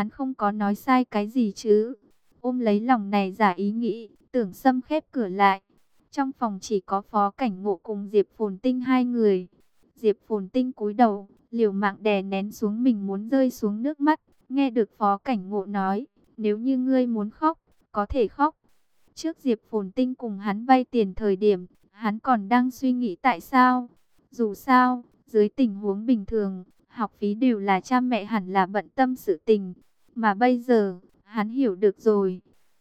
hắn không có nói sai cái gì chứ. Ôm lấy lòng này giả ý nghĩ, Tưởng Sâm khép cửa lại. Trong phòng chỉ có Phó Cảnh Ngộ cùng Diệp Phồn Tinh hai người. Diệp Phồn Tinh cúi đầu, liều mạng đè nén xuống mình muốn rơi xuống nước mắt. Nghe được Phó Cảnh Ngộ nói, nếu như ngươi muốn khóc, có thể khóc. Trước Diệp Phồn Tinh cùng hắn vay tiền thời điểm, hắn còn đang suy nghĩ tại sao. Dù sao, dưới tình huống bình thường, học phí đều là cha mẹ hẳn là bận tâm sự tình. Mà bây giờ, hắn hiểu được rồi.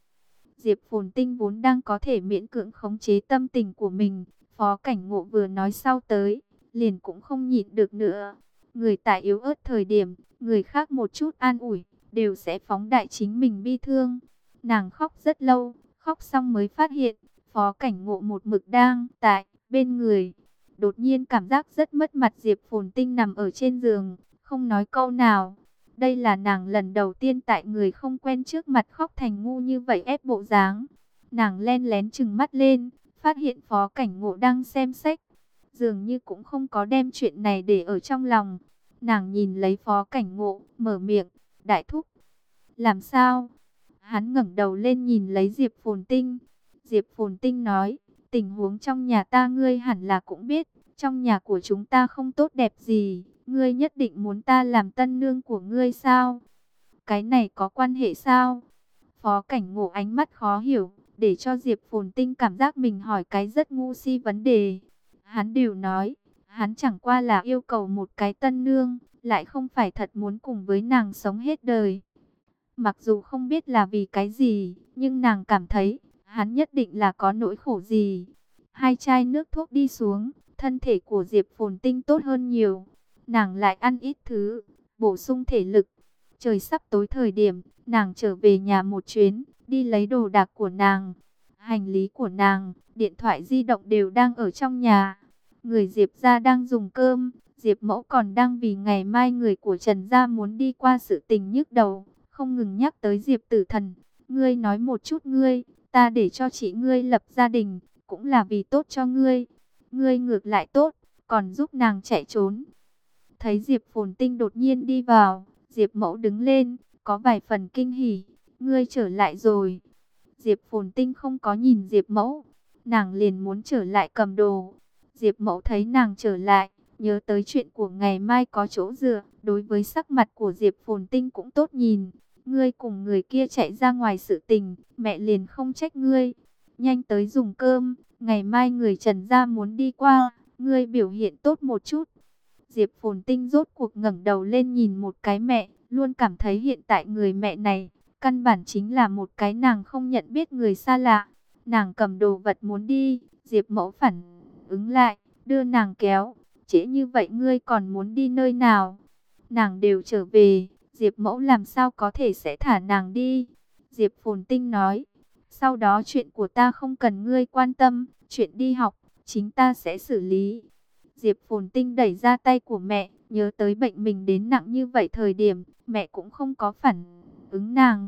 Diệp Phồn Tinh vốn đang có thể miễn cưỡng khống chế tâm tình của mình. Phó Cảnh Ngộ vừa nói sau tới, liền cũng không nhịn được nữa. Người tại yếu ớt thời điểm, người khác một chút an ủi, đều sẽ phóng đại chính mình bi thương. Nàng khóc rất lâu, khóc xong mới phát hiện, Phó Cảnh Ngộ một mực đang tại bên người. Đột nhiên cảm giác rất mất mặt. Diệp Phồn Tinh nằm ở trên giường, không nói câu nào. Đây là nàng lần đầu tiên tại người không quen trước mặt khóc thành ngu như vậy ép bộ dáng. Nàng len lén trừng mắt lên, phát hiện Phó Cảnh Ngộ đang xem sách. Dường như cũng không có đem chuyện này để ở trong lòng. Nàng nhìn lấy Phó Cảnh Ngộ, mở miệng, đại thúc. Làm sao? Hắn ngẩng đầu lên nhìn lấy Diệp Phồn Tinh. Diệp Phồn Tinh nói, tình huống trong nhà ta ngươi hẳn là cũng biết. Trong nhà của chúng ta không tốt đẹp gì. Ngươi nhất định muốn ta làm tân nương của ngươi sao? Cái này có quan hệ sao? Phó Cảnh Ngộ ánh mắt khó hiểu, để cho Diệp Phồn Tinh cảm giác mình hỏi cái rất ngu si vấn đề. Hắn đều nói, hắn chẳng qua là yêu cầu một cái tân nương, lại không phải thật muốn cùng với nàng sống hết đời. Mặc dù không biết là vì cái gì, nhưng nàng cảm thấy, hắn nhất định là có nỗi khổ gì. Hai chai nước thuốc đi xuống, thân thể của Diệp Phồn Tinh tốt hơn nhiều. Nàng lại ăn ít thứ, bổ sung thể lực. Trời sắp tối thời điểm, nàng trở về nhà một chuyến, đi lấy đồ đạc của nàng. Hành lý của nàng, điện thoại di động đều đang ở trong nhà. Người Diệp gia đang dùng cơm, Diệp mẫu còn đang vì ngày mai người của Trần gia muốn đi qua sự tình nhức đầu, không ngừng nhắc tới Diệp Tử Thần. Ngươi nói một chút ngươi, ta để cho chị ngươi lập gia đình, cũng là vì tốt cho ngươi. Ngươi ngược lại tốt, còn giúp nàng chạy trốn. Thấy Diệp Phồn Tinh đột nhiên đi vào, Diệp Mẫu đứng lên, có vài phần kinh hỉ. Ngươi trở lại rồi. Diệp Phồn Tinh không có nhìn Diệp Mẫu, nàng liền muốn trở lại cầm đồ. Diệp Mẫu thấy nàng trở lại, nhớ tới chuyện của ngày mai có chỗ dựa, đối với sắc mặt của Diệp Phồn Tinh cũng tốt nhìn. Ngươi cùng người kia chạy ra ngoài sự tình, mẹ liền không trách ngươi. Nhanh tới dùng cơm, ngày mai người Trần gia muốn đi qua, ngươi biểu hiện tốt một chút. Diệp Phồn Tinh rốt cuộc ngẩng đầu lên nhìn một cái mẹ, luôn cảm thấy hiện tại người mẹ này, căn bản chính là một cái nàng không nhận biết người xa lạ. Nàng cầm đồ vật muốn đi, Diệp Mẫu phản ứng lại, đưa nàng kéo. Trễ như vậy ngươi còn muốn đi nơi nào? Nàng đều trở về, Diệp Mẫu làm sao có thể sẽ thả nàng đi? Diệp Phồn Tinh nói, sau đó chuyện của ta không cần ngươi quan tâm, chuyện đi học, chính ta sẽ xử lý. Diệp Phồn Tinh đẩy ra tay của mẹ, nhớ tới bệnh mình đến nặng như vậy thời điểm, mẹ cũng không có phản ứng nàng.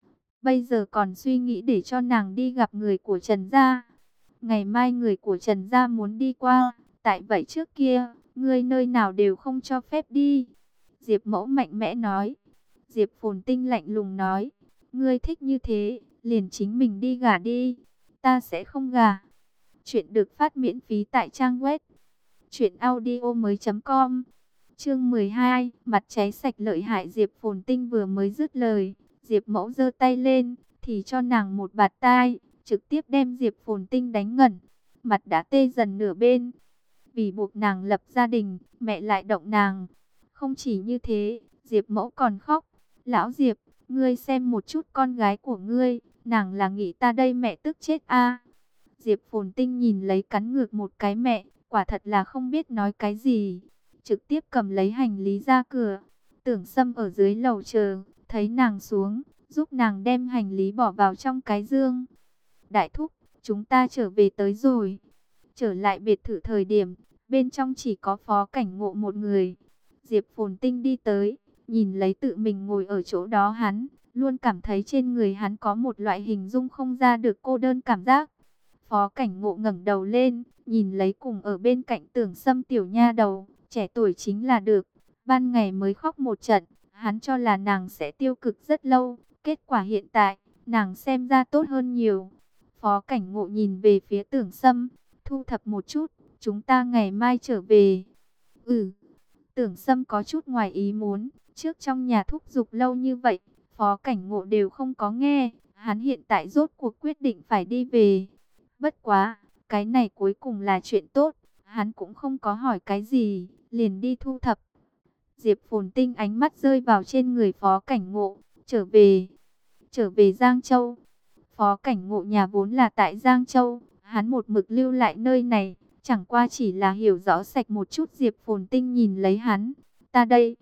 Bây giờ còn suy nghĩ để cho nàng đi gặp người của Trần gia. Ngày mai người của Trần gia muốn đi qua, tại vậy trước kia, ngươi nơi nào đều không cho phép đi. Diệp Mẫu mạnh mẽ nói. Diệp Phồn Tinh lạnh lùng nói, ngươi thích như thế, liền chính mình đi gả đi, ta sẽ không gả. Chuyện được phát miễn phí tại trang web truyệnaudiomoi.com. Chương 12, mặt cháy sạch lợi hại. Diệp Phồn Tinh vừa mới dứt lời, Diệp Mẫu giơ tay lên, thì cho nàng một bạt tai, trực tiếp đem Diệp Phồn Tinh đánh ngẩn, mặt đã tê dần nửa bên. Vì buộc nàng lập gia đình, mẹ lại động nàng. Không chỉ như thế, Diệp Mẫu còn khóc. Lão Diệp, ngươi xem một chút con gái của ngươi, nàng là nghĩ ta đây mẹ tức chết a. Diệp Phồn Tinh nhìn lấy cắn ngược một cái mẹ, quả thật là không biết nói cái gì. Trực tiếp cầm lấy hành lý ra cửa. Tưởng Sâm ở dưới lầu chờ, thấy nàng xuống, giúp nàng đem hành lý bỏ vào trong cái dương. Đại thúc, chúng ta trở về tới rồi. Trở lại biệt thự thời điểm, bên trong chỉ có Phó Cảnh Ngộ một người. Diệp Phồn Tinh đi tới, nhìn lấy tự mình ngồi ở chỗ đó hắn, luôn cảm thấy trên người hắn có một loại hình dung không ra được cô đơn cảm giác. Phó Cảnh Ngộ ngẩng đầu lên, nhìn lấy cùng ở bên cạnh Tưởng Sâm tiểu nha đầu, trẻ tuổi chính là được. Ban ngày mới khóc một trận, Hắn cho là nàng sẽ tiêu cực rất lâu, kết quả hiện tại, nàng xem ra tốt hơn nhiều. Phó Cảnh Ngộ nhìn về phía Tưởng Sâm, thu thập một chút, chúng ta ngày mai trở về. Ừ, Tưởng Sâm có chút ngoài ý muốn, trước trong nhà thúc giục lâu như vậy, Phó Cảnh Ngộ đều không có nghe, hắn hiện tại rốt cuộc quyết định phải đi về. Bất quá, cái này cuối cùng là chuyện tốt, hắn cũng không có hỏi cái gì, liền đi thu thập. Diệp Phồn Tinh ánh mắt rơi vào trên người Phó Cảnh Ngộ, trở về Giang Châu. Phó Cảnh Ngộ nhà vốn là tại Giang Châu, hắn một mực lưu lại nơi này, chẳng qua chỉ là hiểu rõ sạch một chút. Diệp Phồn Tinh nhìn lấy hắn, ta đây.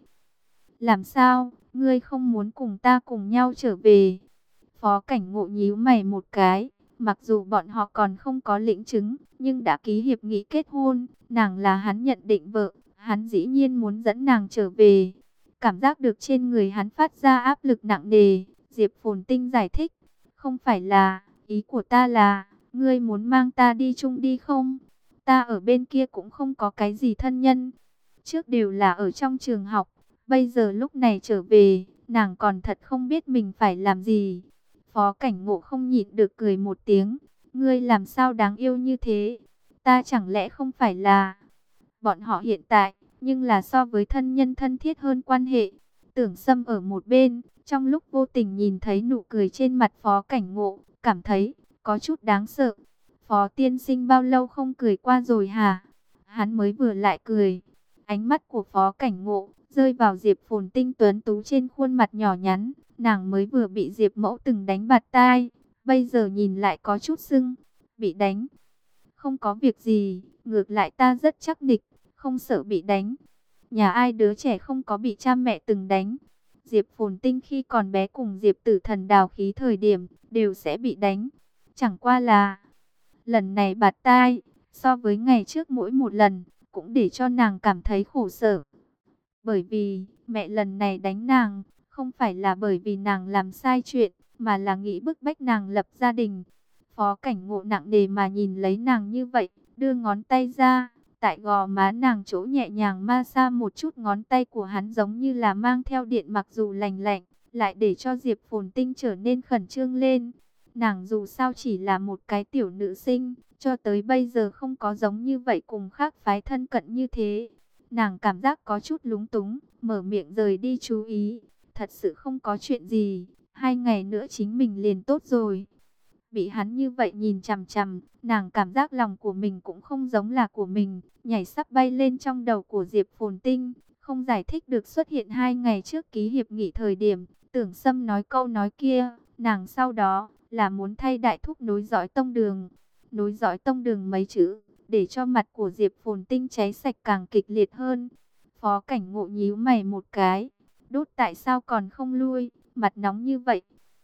Làm sao, ngươi không muốn cùng ta cùng nhau trở về? Phó Cảnh Ngộ nhíu mày một cái, mặc dù bọn họ còn không có lĩnh chứng, nhưng đã ký hiệp nghị kết hôn, nàng là hắn nhận định vợ, hắn dĩ nhiên muốn dẫn nàng trở về. Cảm giác được trên người hắn phát ra áp lực nặng nề, Diệp Phồn Tinh giải thích, không phải là, ý của ta là, ngươi muốn mang ta đi chung đi không? Ta ở bên kia cũng không có cái gì thân nhân, trước đều là ở trong trường học, bây giờ lúc này trở về, nàng còn thật không biết mình phải làm gì. Phó Cảnh Ngộ không nhịn được cười một tiếng, ngươi làm sao đáng yêu như thế? Ta chẳng lẽ không phải là... Bọn họ hiện tại, nhưng là so với thân nhân thân thiết hơn quan hệ. Tưởng Sâm ở một bên, trong lúc vô tình nhìn thấy nụ cười trên mặt Phó Cảnh Ngộ, cảm thấy có chút đáng sợ. Phó tiên sinh bao lâu không cười qua rồi hả? Hắn mới vừa lại cười. Ánh mắt của Phó Cảnh Ngộ rơi vào Diệp Phồn Tinh tuấn tú trên khuôn mặt nhỏ nhắn. Nàng mới vừa bị Diệp Mẫu từng đánh bạt tai, bây giờ nhìn lại có chút sưng. Bị đánh? Không có việc gì, ngược lại ta rất chắc nịch, không sợ bị đánh. Nhà ai đứa trẻ không có bị cha mẹ từng đánh. Diệp Phồn Tinh khi còn bé cùng Diệp Tử Thần đào khí thời điểm, đều sẽ bị đánh. Chẳng qua là, lần này bạt tai, so với ngày trước mỗi một lần, cũng để cho nàng cảm thấy khổ sở. Bởi vì, mẹ lần này đánh nàng, không phải là bởi vì nàng làm sai chuyện, mà là nghĩ bức bách nàng lập gia đình. Phó Cảnh Ngộ nặng nề mà nhìn lấy nàng như vậy, đưa ngón tay ra, tại gò má nàng chỗ nhẹ nhàng ma xa một chút. Ngón tay của hắn giống như là mang theo điện, mặc dù lành lạnh, lại để cho Diệp Phồn Tinh trở nên khẩn trương lên. Nàng dù sao chỉ là một cái tiểu nữ sinh, cho tới bây giờ không có giống như vậy cùng khác phái thân cận như thế. Nàng cảm giác có chút lúng túng, mở miệng rời đi chú ý. Thật sự không có chuyện gì, 2 ngày nữa chính mình liền tốt rồi. Bị hắn như vậy nhìn chằm chằm, nàng cảm giác lòng của mình cũng không giống là của mình, nhảy sắp bay lên trong đầu của Diệp Phồn Tinh, không giải thích được xuất hiện 2 ngày trước ký hiệp nghị thời điểm, Tưởng Sâm nói câu nói kia, nàng sau đó là muốn thay đại thúc nối dõi tông đường. Nối dõi tông đường mấy chữ, để cho mặt của Diệp Phồn Tinh cháy sạch càng kịch liệt hơn. Phó Cảnh Ngộ nhíu mày một cái, đốt tại sao còn không lui, mặt nóng như vậy.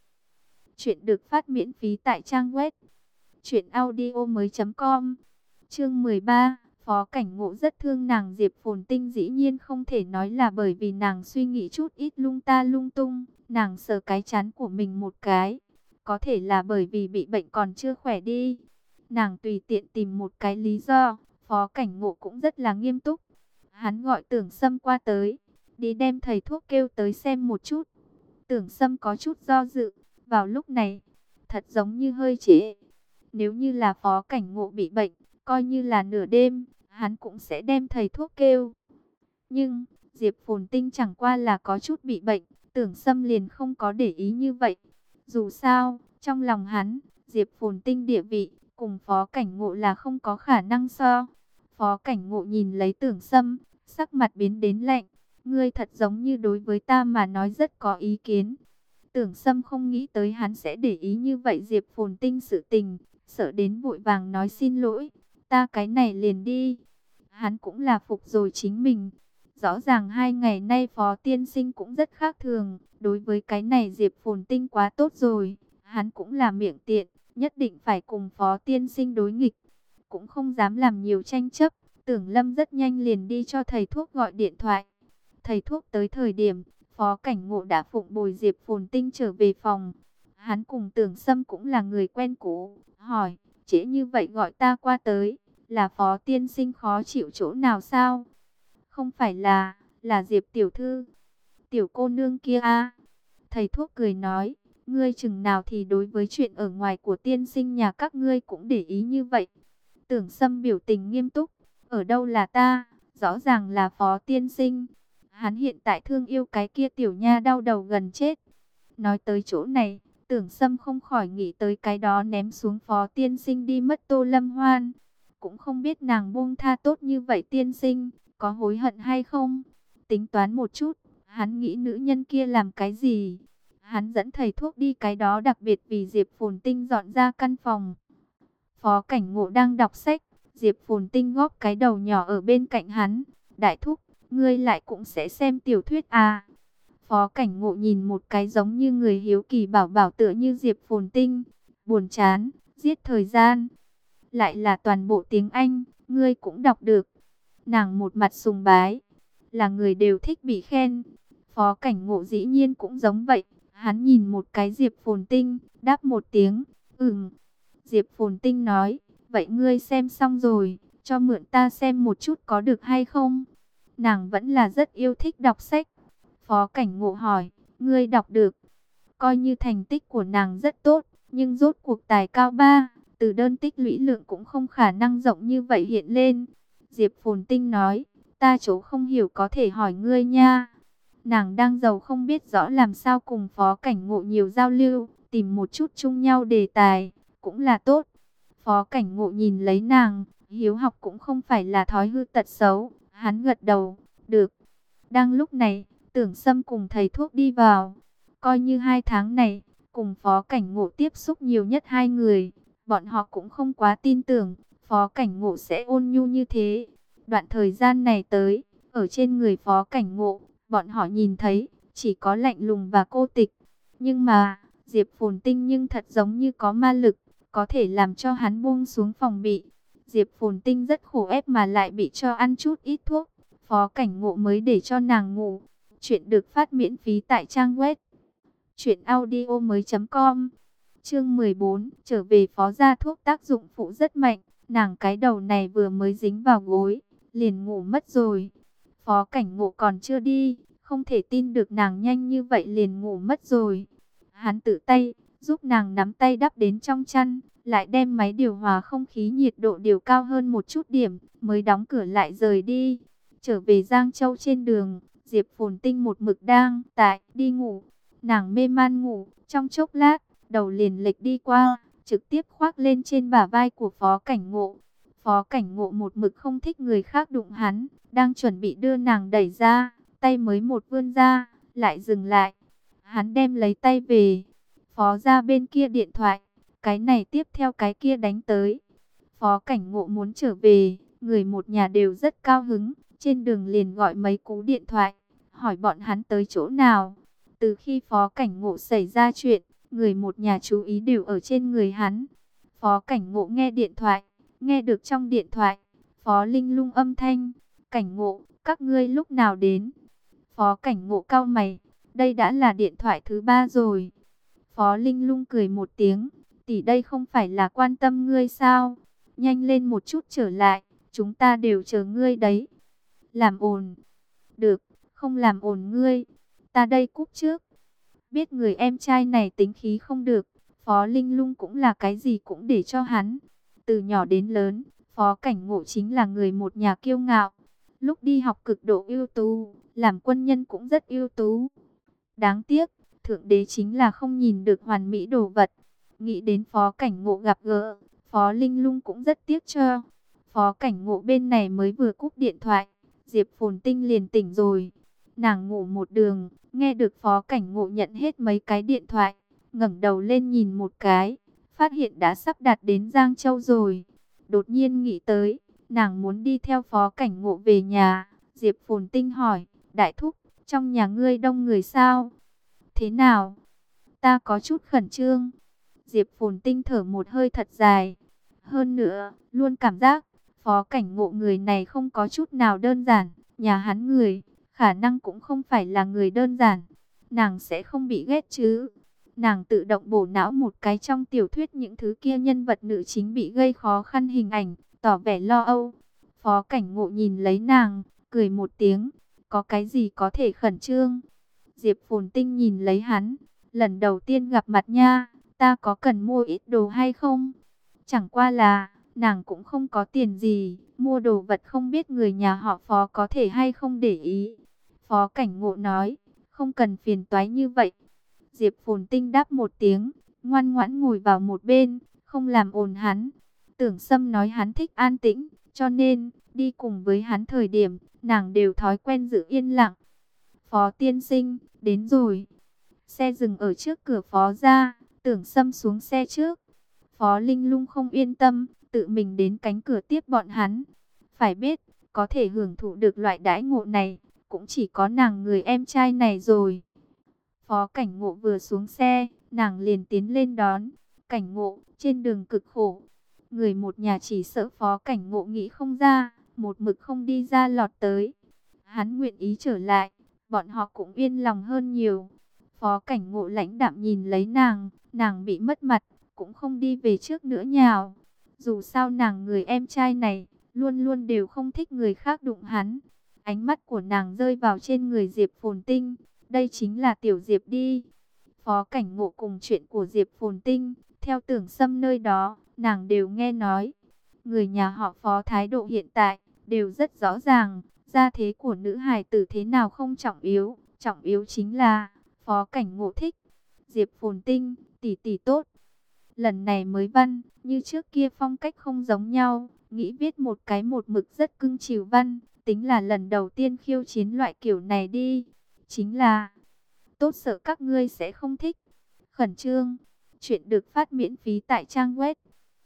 Chuyện được phát miễn phí tại trang web truyệnaudiomoi.com. Chương 13, Phó Cảnh Ngộ rất thương nàng. Diệp Phồn Tinh dĩ nhiên không thể nói là bởi vì nàng suy nghĩ chút ít lung ta lung tung, nàng sờ cái trán của mình một cái, có thể là bởi vì bị bệnh còn chưa khỏe đi. Nàng tùy tiện tìm một cái lý do. Phó Cảnh Ngộ cũng rất là nghiêm túc. Hắn gọi Tưởng Sâm qua tới, đi đem thầy thuốc kêu tới xem một chút. Tưởng Sâm có chút do dự. Vào lúc này, thật giống như hơi trễ. Nếu như là Phó Cảnh Ngộ bị bệnh, coi như là nửa đêm, hắn cũng sẽ đem thầy thuốc kêu. Nhưng, Diệp Phồn Tinh chẳng qua là có chút bị bệnh, Tưởng Sâm liền không có để ý như vậy. Dù sao, trong lòng hắn, Diệp Phồn Tinh địa vị, cùng Phó Cảnh Ngộ là không có khả năng so. Phó Cảnh Ngộ nhìn lấy Tưởng Sâm, sắc mặt biến đến lạnh. Ngươi thật giống như đối với ta mà nói rất có ý kiến. Tưởng Sâm không nghĩ tới hắn sẽ để ý như vậy Diệp Phồn Tinh sự tình, sợ đến vội vàng nói xin lỗi, ta cái này liền đi. Hắn cũng là phục rồi chính mình. Rõ ràng 2 ngày nay Phó Tiên Sinh cũng rất khác thường, đối với cái này Diệp Phồn Tinh quá tốt rồi, hắn cũng là miệng tiện, nhất định phải cùng Phó Tiên Sinh đối nghịch, cũng không dám làm nhiều tranh chấp. Tưởng Lâm rất nhanh liền đi cho thầy thuốc gọi điện thoại. Thầy thuốc tới thời điểm, Phó Cảnh Ngộ đã phụng bồi Diệp Phồn Tinh trở về phòng. Hắn cùng Tưởng Sâm cũng là người quen cũ, hỏi, trễ như vậy gọi ta qua tới, là Phó Tiên Sinh khó chịu chỗ nào sao? Không phải là Diệp tiểu thư. tiểu cô nương kia a. Thầy thuốc cười nói, ngươi chừng nào thì đối với chuyện ở ngoài của tiên sinh nhà các ngươi cũng để ý như vậy. Tưởng Sâm biểu tình nghiêm túc, ở đâu là ta, rõ ràng là Phó tiên sinh. Hắn hiện tại thương yêu cái kia tiểu nha đau đầu gần chết. Nói tới chỗ này, Tưởng Sâm không khỏi nghĩ tới cái đó ném xuống Phó tiên sinh đi mất Tô Lâm Hoan. Cũng không biết nàng buông tha tốt như vậy tiên sinh, có hối hận hay không? Tính toán một chút, hắn nghĩ nữ nhân kia làm cái gì? Hắn dẫn thầy thuốc đi cái đó đặc biệt vì Diệp Phồn Tinh dọn ra căn phòng. Phó Cảnh Ngộ đang đọc sách, Diệp Phồn Tinh góp cái đầu nhỏ ở bên cạnh hắn. Đại thúc, ngươi lại cũng sẽ xem tiểu thuyết à? Phó Cảnh Ngộ nhìn một cái giống như người hiếu kỳ bảo bảo tựa như Diệp Phồn Tinh. Buồn chán, giết thời gian. Lại là toàn bộ tiếng Anh, ngươi cũng đọc được. Nàng một mặt sùng bái, là người đều thích bị khen. Phó Cảnh Ngộ dĩ nhiên cũng giống vậy. Hắn nhìn một cái Diệp Phồn Tinh, đáp một tiếng, Diệp Phồn Tinh nói, vậy ngươi xem xong rồi, cho mượn ta xem một chút có được hay không? Nàng vẫn là rất yêu thích đọc sách. Phó Cảnh Ngộ hỏi, ngươi đọc được? Coi như thành tích của nàng rất tốt, nhưng rốt cuộc tài cao ba, từ đơn tích lũy lượng cũng không khả năng rộng như vậy hiện lên. Diệp Phồn Tinh nói, ta chỗ không hiểu có thể hỏi ngươi nha. Nàng đang giàu không biết rõ làm sao cùng Phó Cảnh Ngộ nhiều giao lưu, tìm một chút chung nhau đề tài, cũng là tốt. Phó Cảnh Ngộ nhìn lấy nàng, hiếu học cũng không phải là thói hư tật xấu, hắn gật đầu, được. Đang lúc này, Tưởng Sâm cùng thầy thuốc đi vào, coi như 2 tháng này, cùng Phó Cảnh Ngộ tiếp xúc nhiều nhất 2 người, bọn họ cũng không quá tin tưởng, Phó Cảnh Ngộ sẽ ôn nhu như thế. Đoạn thời gian này tới, ở trên người Phó Cảnh Ngộ, bọn họ nhìn thấy, chỉ có lạnh lùng và cô tịch. Nhưng mà, Diệp Phồn Tinh nhưng thật giống như có ma lực, có thể làm cho hắn buông xuống phòng bị. Diệp Phồn Tinh rất khổ ép mà lại bị cho ăn chút ít thuốc. Phó Cảnh Ngộ mới để cho nàng ngủ. Chuyện được phát miễn phí tại trang web truyệnaudiomoi.com. Chương 14, trở về Phó gia thuốc tác dụng phụ rất mạnh. Nàng cái đầu này vừa mới dính vào gối, liền ngủ mất rồi. Phó Cảnh Ngộ còn chưa đi, không thể tin được nàng nhanh như vậy liền ngủ mất rồi. Hắn tự tay giúp nàng nắm tay đắp đến trong chăn, lại đem máy điều hòa không khí nhiệt độ điều cao hơn một chút điểm, mới đóng cửa lại rời đi. Trở về Giang Châu trên đường, Diệp Phồn Tinh một mực đang đi ngủ. Nàng mê man ngủ, trong chốc lát, đầu liền lệch đi qua, trực tiếp khoác lên trên bả vai của Phó Cảnh Ngộ. Phó Cảnh Ngộ một mực không thích người khác đụng hắn, đang chuẩn bị đưa nàng đẩy ra, tay mới một vươn ra, lại dừng lại. Hắn đem lấy tay về. Phó ra bên kia điện thoại, cái này tiếp theo cái kia đánh tới. Phó Cảnh Ngộ muốn trở về, người một nhà đều rất cao hứng, trên đường liền gọi mấy cú điện thoại, hỏi bọn hắn tới chỗ nào. Từ khi Phó Cảnh Ngộ xảy ra chuyện, người một nhà chú ý đều ở trên người hắn. Phó Cảnh Ngộ nghe điện thoại, nghe được trong điện thoại, Phó Linh Lung âm thanh, Cảnh Ngộ, các ngươi lúc nào đến? Phó Cảnh Ngộ cau mày, đây đã là điện thoại thứ 3 rồi. Phó Linh Lung cười một tiếng, tỷ đây không phải là quan tâm ngươi sao? Nhanh lên một chút trở lại, chúng ta đều chờ ngươi đấy. Làm ồn. Được, không làm ồn ngươi. Ta đây cúp trước. Biết người em trai này tính khí không được, Phó Linh Lung cũng là cái gì cũng để cho hắn. Từ nhỏ đến lớn, Phó Cảnh Ngộ chính là người một nhà kiêu ngạo. Lúc đi học cực độ ưu tú, làm quân nhân cũng rất ưu tú. Đáng tiếc, Thượng Đế chính là không nhìn được hoàn mỹ đồ vật. Nghĩ đến Phó Cảnh Ngộ gặp gỡ, Phó Linh Lung cũng rất tiếc cho. Phó Cảnh Ngộ bên này mới vừa cúp điện thoại, Diệp Phồn Tinh liền tỉnh rồi. Nàng ngủ một đường, nghe được Phó Cảnh Ngộ nhận hết mấy cái điện thoại, ngẩng đầu lên nhìn một cái, phát hiện đã sắp đạt đến Giang Châu rồi. Đột nhiên nghĩ tới, nàng muốn đi theo Phó Cảnh Ngộ về nhà. Diệp Phồn Tinh hỏi, đại thúc, trong nhà ngươi đông người sao? Thế nào? Ta có chút khẩn trương. Diệp Phồn Tinh thở một hơi thật dài. Hơn nữa, luôn cảm giác, Phó Cảnh Ngộ người này không có chút nào đơn giản. Nhà hắn người, khả năng cũng không phải là người đơn giản. Nàng sẽ không bị ghét chứ? Nàng tự động bổ não một cái trong tiểu thuyết những thứ kia nhân vật nữ chính bị gây khó khăn hình ảnh, tỏ vẻ lo âu. Phó Cảnh Ngộ nhìn lấy nàng, cười một tiếng. Có cái gì có thể khẩn trương? Diệp Phồn Tinh nhìn lấy hắn, lần đầu tiên gặp mặt nha, ta có cần mua ít đồ hay không? Chẳng qua là, nàng cũng không có tiền gì, mua đồ vật không biết người nhà họ Phó có thể hay không để ý. Phó Cảnh Ngộ nói, không cần phiền toái như vậy. Diệp Phồn Tinh đáp một tiếng, ngoan ngoãn ngồi vào một bên, không làm ồn hắn. Tưởng Sâm nói hắn thích an tĩnh, cho nên, đi cùng với hắn thời điểm, nàng đều thói quen giữ yên lặng. Phó tiên sinh, đến rồi. Xe dừng ở trước cửa Phó gia, Tưởng Sâm xuống xe trước. Phó Linh Lung không yên tâm, tự mình đến cánh cửa tiếp bọn hắn. Phải biết, có thể hưởng thụ được loại đãi ngộ này, cũng chỉ có nàng người em trai này rồi. Phó Cảnh Ngộ vừa xuống xe, nàng liền tiến lên đón. Cảnh Ngộ, trên đường cực khổ. Người một nhà chỉ sợ Phó Cảnh Ngộ nghĩ không ra, một mực không đi ra lọt tới. Hắn nguyện ý trở lại, bọn họ cũng yên lòng hơn nhiều. Phó Cảnh Ngộ lãnh đạm nhìn lấy nàng bị mất mặt, cũng không đi về trước nữa nhào. Dù sao nàng người em trai này, luôn luôn đều không thích người khác đụng hắn. Ánh mắt của nàng rơi vào trên người Diệp Phồn Tinh, đây chính là Tiểu Diệp đi. Phó Cảnh Ngộ cùng chuyện của Diệp Phồn Tinh, theo Tưởng Sâm nơi đó, nàng đều nghe nói. Người nhà họ Phó thái độ hiện tại, đều rất rõ ràng, gia thế của nữ hài tử thế nào không trọng yếu chính là, Phó Cảnh Ngộ thích. Diệp Phồn Tinh, tỷ tỷ tốt. Lần này mới văn, như trước kia phong cách không giống nhau, nghĩ viết một cái một mực rất cưng chiều văn, tính là lần đầu tiên khiêu chiến loại kiểu này đi. Chính là, tốt sợ các ngươi sẽ không thích. Khẩn trương, chuyện được phát miễn phí tại trang web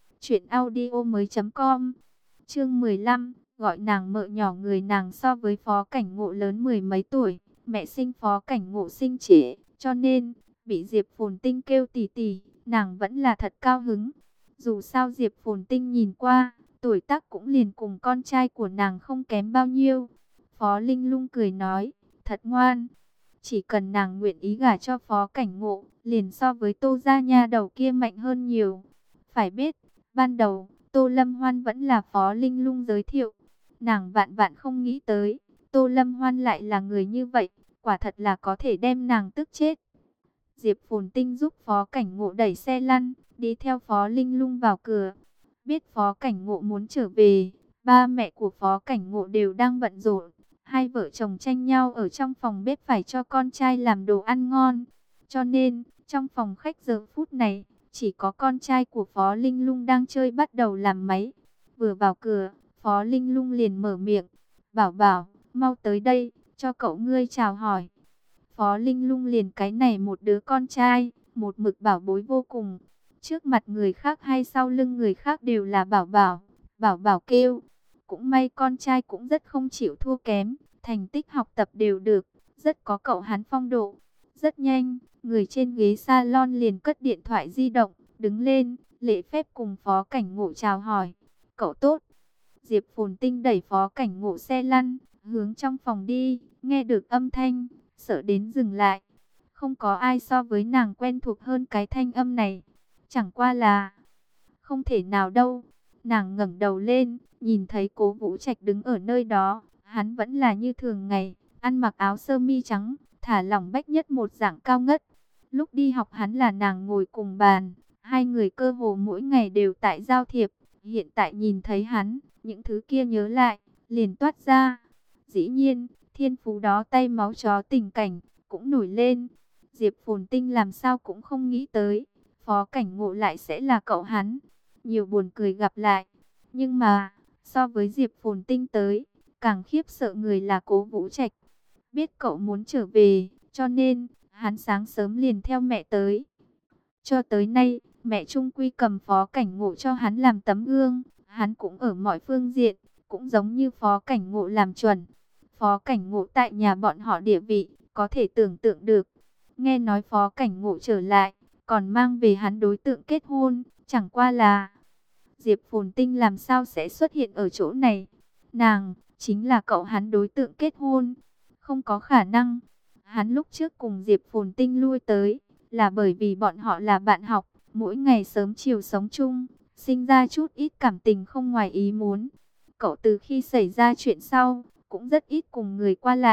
truyệnaudiomoi.com. Chương 15, gọi nàng mợ nhỏ, người nàng so với Phó Cảnh Ngộ lớn mười mấy tuổi, mẹ sinh Phó Cảnh Ngộ sinh trễ, cho nên bị Diệp Phồn Tinh kêu tỷ tỷ, nàng vẫn là thật cao hứng. Dù sao Diệp Phồn Tinh nhìn qua, tuổi tác cũng liền cùng con trai của nàng không kém bao nhiêu. Phó Linh Lung cười nói, thật ngoan. Chỉ cần nàng nguyện ý gả cho Phó Cảnh Ngộ, liền so với Tô gia nha đầu kia mạnh hơn nhiều. Phải biết, ban đầu, Tô Lâm Hoan vẫn là Phó Linh Lung giới thiệu. Nàng vạn vạn không nghĩ tới, Tô Lâm Hoan lại là người như vậy, quả thật là có thể đem nàng tức chết. Diệp Phồn Tinh giúp Phó Cảnh Ngộ đẩy xe lăn, đi theo Phó Linh Lung vào cửa. Biết Phó Cảnh Ngộ muốn trở về, ba mẹ của Phó Cảnh Ngộ đều đang bận rộn. Hai vợ chồng tranh nhau ở trong phòng bếp phải cho con trai làm đồ ăn ngon. Cho nên, trong phòng khách giờ phút này, chỉ có con trai của Phó Linh Lung đang chơi bắt đầu làm máy. Vừa vào cửa, Phó Linh Lung liền mở miệng. Bảo Bảo, mau tới đây, cho cậu ngươi chào hỏi. Phó Linh Lung liền cái này một đứa con trai, một mực bảo bối vô cùng. Trước mặt người khác hay sau lưng người khác đều là Bảo Bảo, Bảo Bảo kêu. Cũng may con trai cũng rất không chịu thua kém, thành tích học tập đều được, rất có cậu hắn phong độ. Rất nhanh, người trên ghế salon liền cất điện thoại di động, đứng lên, lễ phép cùng Phó Cảnh Ngộ chào hỏi. Cậu tốt. Diệp Phồn Tinh đẩy Phó Cảnh Ngộ xe lăn, hướng trong phòng đi, nghe được âm thanh, sợ đến dừng lại. Không có ai so với nàng quen thuộc hơn cái thanh âm này. Chẳng qua là, không thể nào đâu. Nàng ngẩng đầu lên, nhìn thấy Cố Vũ Trạch đứng ở nơi đó. Hắn vẫn là như thường ngày, ăn mặc áo sơ mi trắng, thả lỏng bách nhất một dạng cao ngất. Lúc đi học hắn là nàng ngồi cùng bàn, hai người cơ hồ mỗi ngày đều tại giao thiệp. Hiện tại nhìn thấy hắn, những thứ kia nhớ lại, liền toát ra. Dĩ nhiên, thiên phú đó tay máu chó tình cảnh, cũng nổi lên. Diệp Phồn Tinh làm sao cũng không nghĩ tới, Phó Cảnh Ngộ lại sẽ là cậu hắn. Nhiều buồn cười gặp lại. Nhưng mà, so với Diệp Phồn Tinh tới, càng khiếp sợ người là Cố Vũ Trạch. Biết cậu muốn trở về, cho nên, hắn sáng sớm liền theo mẹ tới. Cho tới nay, mẹ trung quy cầm Phó Cảnh Ngộ cho hắn làm tấm gương. Hắn cũng ở mọi phương diện, cũng giống như Phó Cảnh Ngộ làm chuẩn. Phó Cảnh Ngộ tại nhà bọn họ địa vị, có thể tưởng tượng được. Nghe nói Phó Cảnh Ngộ trở lại, còn mang về hắn đối tượng kết hôn. Chẳng qua là, Diệp Phồn Tinh làm sao sẽ xuất hiện ở chỗ này? Nàng, chính là cậu hắn đối tượng kết hôn. Không có khả năng. Hắn lúc trước cùng Diệp Phồn Tinh lui tới, là bởi vì bọn họ là bạn học, mỗi ngày sớm chiều sống chung, sinh ra chút ít cảm tình không ngoài ý muốn. Cậu từ khi xảy ra chuyện sau, cũng rất ít cùng người qua lại.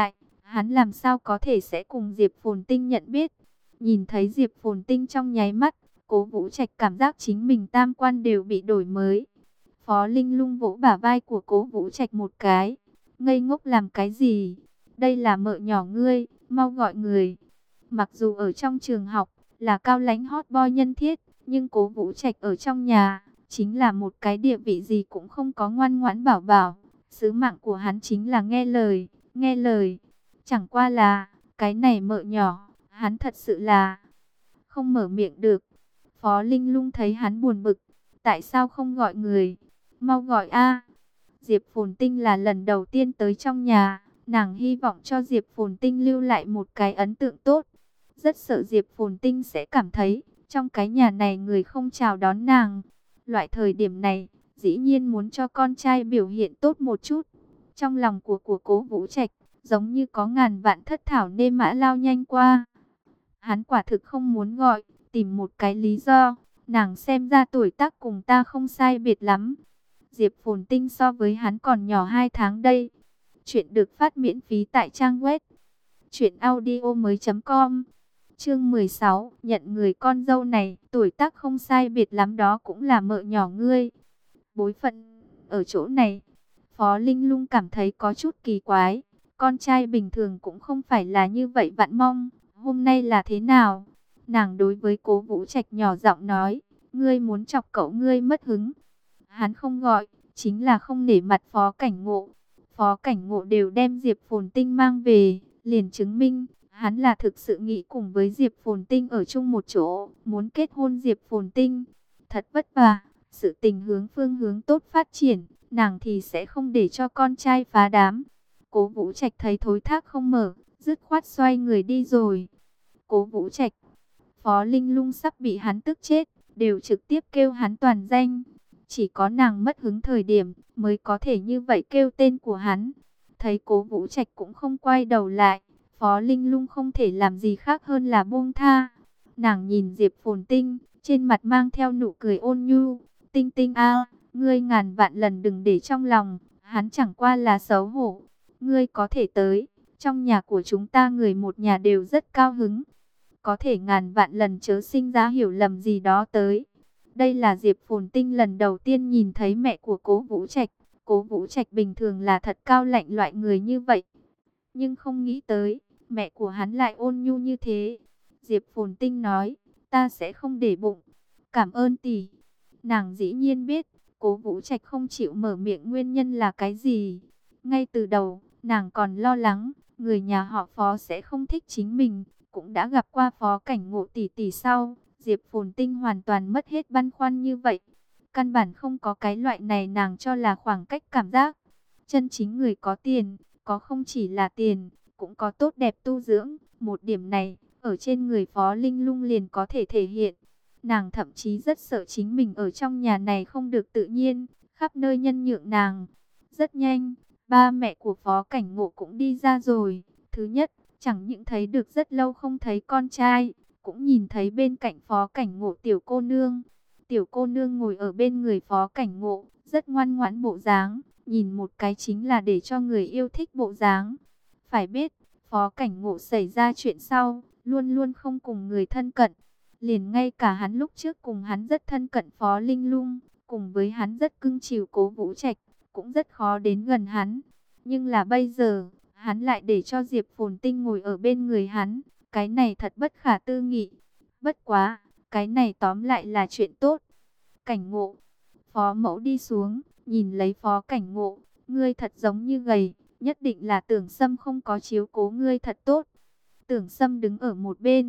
hắn làm sao có thể sẽ cùng Diệp Phồn Tinh nhận biết. Nhìn thấy Diệp Phồn Tinh trong nháy mắt, Cố Vũ Trạch cảm giác chính mình tam quan đều bị đổi mới. Phó Linh Lung vỗ bả vai của Cố Vũ Trạch một cái. Ngây ngốc làm cái gì? Đây là mợ nhỏ ngươi, mau gọi người. Mặc dù ở trong trường học là cao lãnh hot boy nhân thiết, nhưng Cố Vũ Trạch ở trong nhà chính là một cái địa vị gì cũng không có, ngoan ngoãn bảo bảo. Sứ mạng của hắn chính là nghe lời, nghe lời. Chẳng qua là cái này mợ nhỏ, hắn thật sự là không mở miệng được. Phó Linh Lung thấy hắn buồn bực, tại sao không gọi người? Mau gọi a. Diệp Phồn Tinh là lần đầu tiên tới trong nhà, nàng hy vọng cho Diệp Phồn Tinh lưu lại một cái ấn tượng tốt. Rất sợ Diệp Phồn Tinh sẽ cảm thấy trong cái nhà này người không chào đón nàng. Loại thời điểm này, dĩ nhiên muốn cho con trai biểu hiện tốt một chút. Trong lòng của Cố Vũ Trạch, giống như có ngàn vạn thất thảo nê mã lao nhanh qua. Hắn quả thực không muốn gọi, tìm một cái lý do. Nàng xem ra tuổi tác cùng ta không sai biệt lắm. Diệp Phồn Tinh so với hắn còn nhỏ 2 tháng đây. Chuyện được phát miễn phí tại trang web truyệnaudiomoi.com. Chương 16, nhận người con dâu này, tuổi tác không sai biệt lắm đó cũng là mợ nhỏ ngươi. Bối phận ở chỗ này, Phó Linh Lung cảm thấy có chút kỳ quái. Con trai bình thường cũng không phải là như vậy vạn mong. Hôm nay là thế nào? Nàng đối với Cố Vũ Trạch nhỏ giọng nói, ngươi muốn chọc cậu ngươi mất hứng. Hắn không gọi, chính là không nể mặt Phó Cảnh Ngộ. Phó Cảnh Ngộ đều đem Diệp Phồn Tinh mang về, liền chứng minh hắn là thực sự nghĩ cùng với Diệp Phồn Tinh ở chung một chỗ, muốn kết hôn Diệp Phồn Tinh. Thật vất vả, sự tình phương hướng tốt phát triển, nàng thì sẽ không để cho con trai phá đám. Cố Vũ Trạch thấy thối thác không mở, dứt khoát xoay người đi rồi. Cố Vũ Trạch, Phó Linh Lung sắp bị hắn tức chết, đều trực tiếp kêu hắn toàn danh. Chỉ có nàng mất hứng thời điểm mới có thể như vậy kêu tên của hắn. Thấy Cố Vũ Trạch cũng không quay đầu lại, Phó Linh Lung không thể làm gì khác hơn là buông tha. Nàng nhìn Diệp Phồn Tinh, trên mặt mang theo nụ cười ôn nhu. Tinh Tinh a, ngươi ngàn vạn lần đừng để trong lòng, hắn chẳng qua là xấu hổ. Ngươi có thể tới, trong nhà của chúng ta người một nhà đều rất cao hứng. Có thể ngàn vạn lần chớ sinh ra hiểu lầm gì đó tới. Đây là Diệp Phồn Tinh lần đầu tiên nhìn thấy mẹ của Cố Vũ Trạch. Cố Vũ Trạch bình thường là thật cao lạnh loại người như vậy, nhưng không nghĩ tới mẹ của hắn lại ôn nhu như thế. Diệp Phồn Tinh nói, ta sẽ không để bụng. Cảm ơn tỷ. Nàng dĩ nhiên biết Cố Vũ Trạch không chịu mở miệng nguyên nhân là cái gì. Ngay từ đầu, nàng còn lo lắng người nhà họ Phó sẽ không thích chính mình. Cũng đã gặp qua Phó Cảnh Ngộ tỷ tỷ sau, Diệp Phồn Tinh hoàn toàn mất hết băn khoăn như vậy. Căn bản không có cái loại này, nàng cho là khoảng cách cảm giác. Chân chính người có tiền, có không chỉ là tiền, cũng có tốt đẹp tu dưỡng. Một điểm này, ở trên người Phó Linh Lung liền có thể thể hiện. Nàng thậm chí rất sợ chính mình ở trong nhà này không được tự nhiên, khắp nơi nhân nhượng nàng. Rất nhanh, ba mẹ của Phó Cảnh Ngộ cũng đi ra rồi. Thứ nhất, chẳng những thấy được rất lâu không thấy con trai, cũng nhìn thấy bên cạnh Phó Cảnh Ngộ tiểu cô nương. Tiểu cô nương ngồi ở bên người Phó Cảnh Ngộ, rất ngoan ngoãn bộ dáng, nhìn một cái chính là để cho người yêu thích bộ dáng. Phải biết, Phó Cảnh Ngộ xảy ra chuyện sau, luôn luôn không cùng người thân cận. Liền ngay cả hắn lúc trước cùng hắn rất thân cận Phó Linh Lung, cùng với hắn rất cưng chiều Cố Vũ Trạch, cũng rất khó đến gần hắn. Nhưng là bây giờ, hắn lại để cho Diệp Phồn Tinh ngồi ở bên người hắn, cái này thật bất khả tư nghị. Bất quá, cái này tóm lại là chuyện tốt. Cảnh Ngộ, Phó mẫu đi xuống, nhìn lấy Phó Cảnh Ngộ, ngươi thật giống như gầy, nhất định là Tưởng Sâm không có chiếu cố ngươi thật tốt. Tưởng Sâm đứng ở một bên.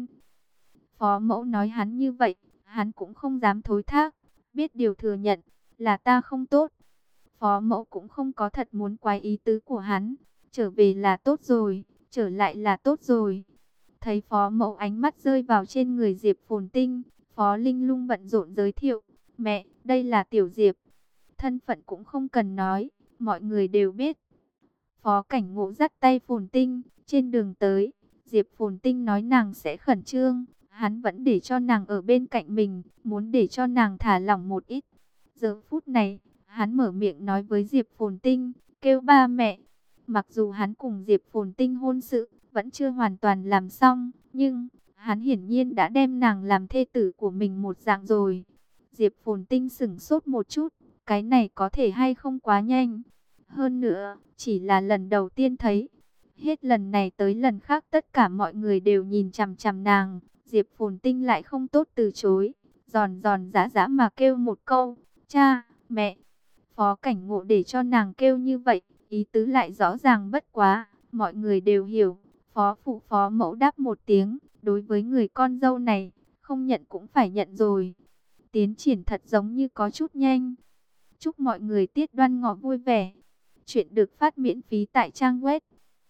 Phó mẫu nói hắn như vậy, hắn cũng không dám thối thác, biết điều thừa nhận, là ta không tốt. Phó mẫu cũng không có thật muốn quái ý tứ của hắn, trở về là tốt rồi, trở lại là tốt rồi. Thấy Phó mẫu ánh mắt rơi vào trên người Diệp Phồn Tinh, Phó Linh Lung bận rộn giới thiệu, mẹ, đây là Tiểu Diệp. Thân phận cũng không cần nói, mọi người đều biết. Phó Cảnh Ngộ dắt tay Phồn Tinh, trên đường tới, Diệp Phồn Tinh nói nàng sẽ khẩn trương, hắn vẫn để cho nàng ở bên cạnh mình, muốn để cho nàng thả lỏng một ít. Giờ phút này, hắn mở miệng nói với Diệp Phồn Tinh, kêu ba mẹ. Mặc dù hắn cùng Diệp Phồn Tinh hôn sự vẫn chưa hoàn toàn làm xong, nhưng hắn hiển nhiên đã đem nàng làm thê tử của mình một dạng rồi. Diệp Phồn Tinh sửng sốt một chút, cái này có thể hay không quá nhanh. Hơn nữa, chỉ là lần đầu tiên thấy. Hết lần này tới lần khác tất cả mọi người đều nhìn chằm chằm nàng. Diệp Phồn Tinh lại không tốt từ chối. Giòn giòn giã giã mà kêu một câu. Cha, mẹ. Phó Cảnh Ngộ để cho nàng kêu như vậy. Ý tứ lại rõ ràng bất quá. Mọi người đều hiểu. Phó phụ phó mẫu đáp một tiếng. Đối với người con dâu này, không nhận cũng phải nhận rồi. Tiến triển thật giống như có chút nhanh. Chúc mọi người Tiết Đoan Ngọ vui vẻ. Chuyện được phát miễn phí tại trang web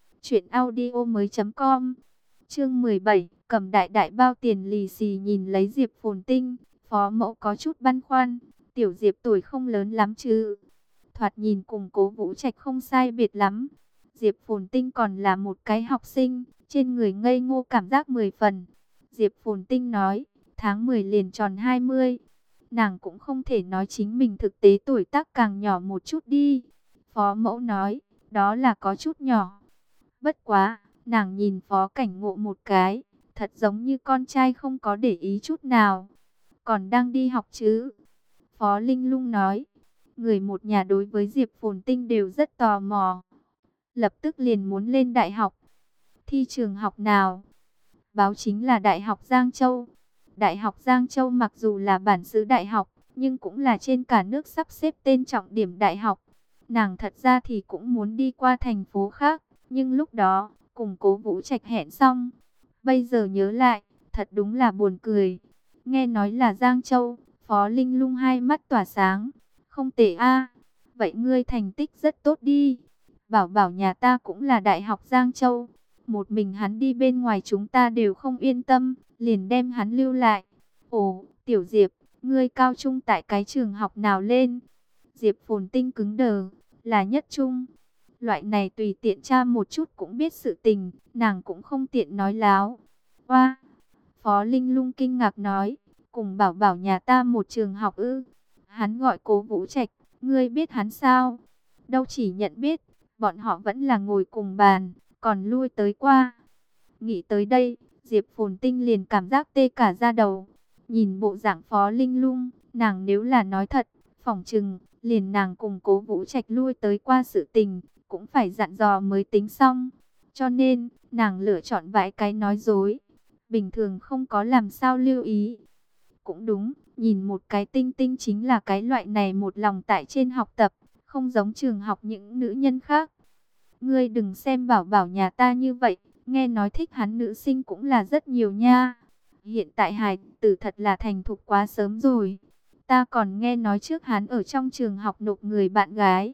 truyệnaudiomoi.com. Chương 17, cầm đại đại bao tiền lì xì nhìn lấy Diệp Phồn Tinh, phó mẫu có chút băn khoăn, tiểu Diệp tuổi không lớn lắm chứ? Thoạt nhìn cùng Cố Vũ Trạch không sai biệt lắm. Diệp Phồn Tinh còn là một cái học sinh, trên người ngây ngô cảm giác 10 phần. Diệp Phồn Tinh nói, tháng 10 liền tròn 20. Nàng cũng không thể nói chính mình thực tế tuổi tác càng nhỏ một chút đi. Phó mẫu nói, đó là có chút nhỏ. Bất quá, nàng nhìn Phó Cảnh Ngộ một cái, thật giống như con trai không có để ý chút nào. Còn đang đi học chứ? Phó Linh Lung nói, người một nhà đối với Diệp Phồn Tinh đều rất tò mò. Lập tức liền muốn lên đại học. Thi trường học nào? Báo chính là Đại học Giang Châu. Đại học Giang Châu mặc dù là bản xứ đại học, nhưng cũng là trên cả nước sắp xếp tên trọng điểm đại học. Nàng thật ra thì cũng muốn đi qua thành phố khác, nhưng lúc đó, cùng Cố Vũ Trạch hẹn xong. Bây giờ nhớ lại, thật đúng là buồn cười. Nghe nói là Giang Châu, Phó Linh Lung hai mắt tỏa sáng. Không tệ a, vậy ngươi thành tích rất tốt đi. Bảo bảo nhà ta cũng là Đại học Giang Châu. Một mình hắn đi bên ngoài chúng ta đều không yên tâm, liền đem hắn lưu lại. Ồ, Tiểu Diệp, ngươi cao trung tại cái trường học nào lên? Diệp Phồn Tinh cứng đờ, là Nhất Trung. Loại này tùy tiện tra một chút cũng biết sự tình, nàng cũng không tiện nói láo. Oa, Phó Linh Lung kinh ngạc nói, cùng bảo bảo nhà ta một trường học ư? Hắn gọi Cố Vũ Trạch, ngươi biết hắn sao? Đâu chỉ nhận biết, bọn họ vẫn là ngồi cùng bàn, còn lui tới qua. Nghĩ tới đây, Diệp Phồn Tinh liền cảm giác tê cả da đầu. Nhìn bộ dạng Phó Linh Lung, nàng nếu là nói thật, phỏng chừng, liền nàng cùng Cố Vũ Trạch lui tới qua sự tình, cũng phải dặn dò mới tính xong. Cho nên, nàng lựa chọn vài cái nói dối. Bình thường không có làm sao lưu ý. Cũng đúng, nhìn một cái Tinh Tinh chính là cái loại này một lòng tại trên học tập, không giống trường học những nữ nhân khác. Ngươi đừng xem bảo bảo nhà ta như vậy, nghe nói thích hắn nữ sinh cũng là rất nhiều nha. Hiện tại hài tử thật là thành thục quá sớm rồi. Ta còn nghe nói trước hắn ở trong trường học nộp người bạn gái.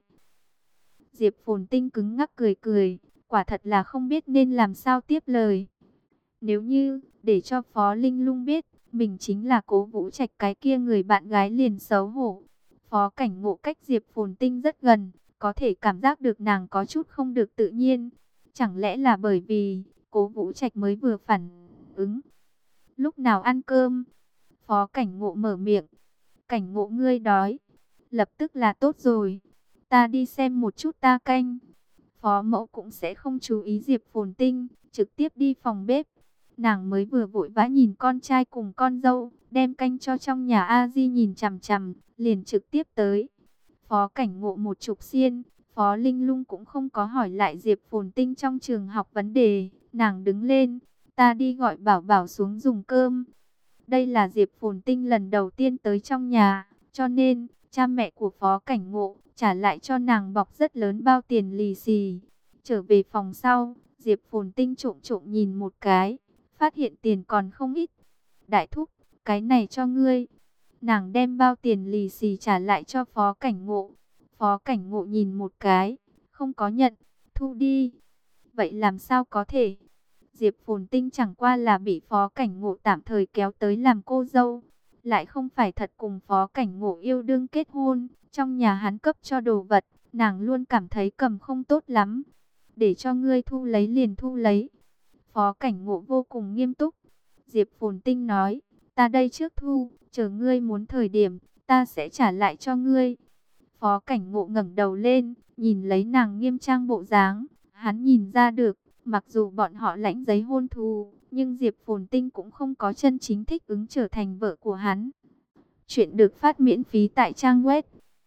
Diệp Phồn Tinh cứng ngắc cười cười, quả thật là không biết nên làm sao tiếp lời. Nếu như, để cho Phó Linh Lung biết, mình chính là Cố Vũ Trạch cái kia người bạn gái liền xấu hổ. Phó Cảnh Ngộ cách Diệp Phồn Tinh rất gần, có thể cảm giác được nàng có chút không được tự nhiên. Chẳng lẽ là bởi vì Cố Vũ Trạch mới vừa phản ứng? Lúc nào ăn cơm? Phó Cảnh Ngộ mở miệng. Cảnh Ngộ ngươi đói. Lập tức là tốt rồi. Ta đi xem một chút ta canh. Phó Mẫu cũng sẽ không chú ý Diệp Phồn Tinh, trực tiếp đi phòng bếp. Nàng mới vừa vội vã nhìn con trai cùng con dâu, đem canh cho trong nhà A Di nhìn chằm chằm, liền trực tiếp tới. Phó Cảnh Ngộ một chục xiên, Phó Linh Lung cũng không có hỏi lại Diệp Phồn Tinh trong trường học vấn đề. Nàng đứng lên, ta đi gọi bảo bảo xuống dùng cơm. Đây là Diệp Phồn Tinh lần đầu tiên tới trong nhà, cho nên cha mẹ của Phó Cảnh Ngộ trả lại cho nàng bọc rất lớn bao tiền lì xì. Trở về phòng sau, Diệp Phồn Tinh trộm trộm nhìn một cái, phát hiện tiền còn không ít. Đại thúc, cái này cho ngươi. Nàng đem bao tiền lì xì trả lại cho Phó Cảnh Ngộ. Phó Cảnh Ngộ nhìn một cái, không có nhận, thu đi. Vậy làm sao có thể? Diệp Phồn Tinh chẳng qua là bị Phó Cảnh Ngộ tạm thời kéo tới làm cô dâu, lại không phải thật cùng Phó Cảnh Ngộ yêu đương kết hôn. Trong nhà hắn cấp cho đồ vật, nàng luôn cảm thấy cầm không tốt lắm. Để cho ngươi thu lấy liền thu lấy. Phó Cảnh Ngộ vô cùng nghiêm túc. Diệp Phồn Tinh nói, ta đây trước thu, chờ ngươi muốn thời điểm, ta sẽ trả lại cho ngươi. Phó Cảnh Ngộ ngẩng đầu lên, nhìn lấy nàng nghiêm trang bộ dáng, Hắn nhìn ra được, mặc dù bọn họ lãnh giấy hôn thú, nhưng Diệp Phồn Tinh cũng không có chân chính thích ứng trở thành vợ của hắn. Chuyện được phát miễn phí tại trang web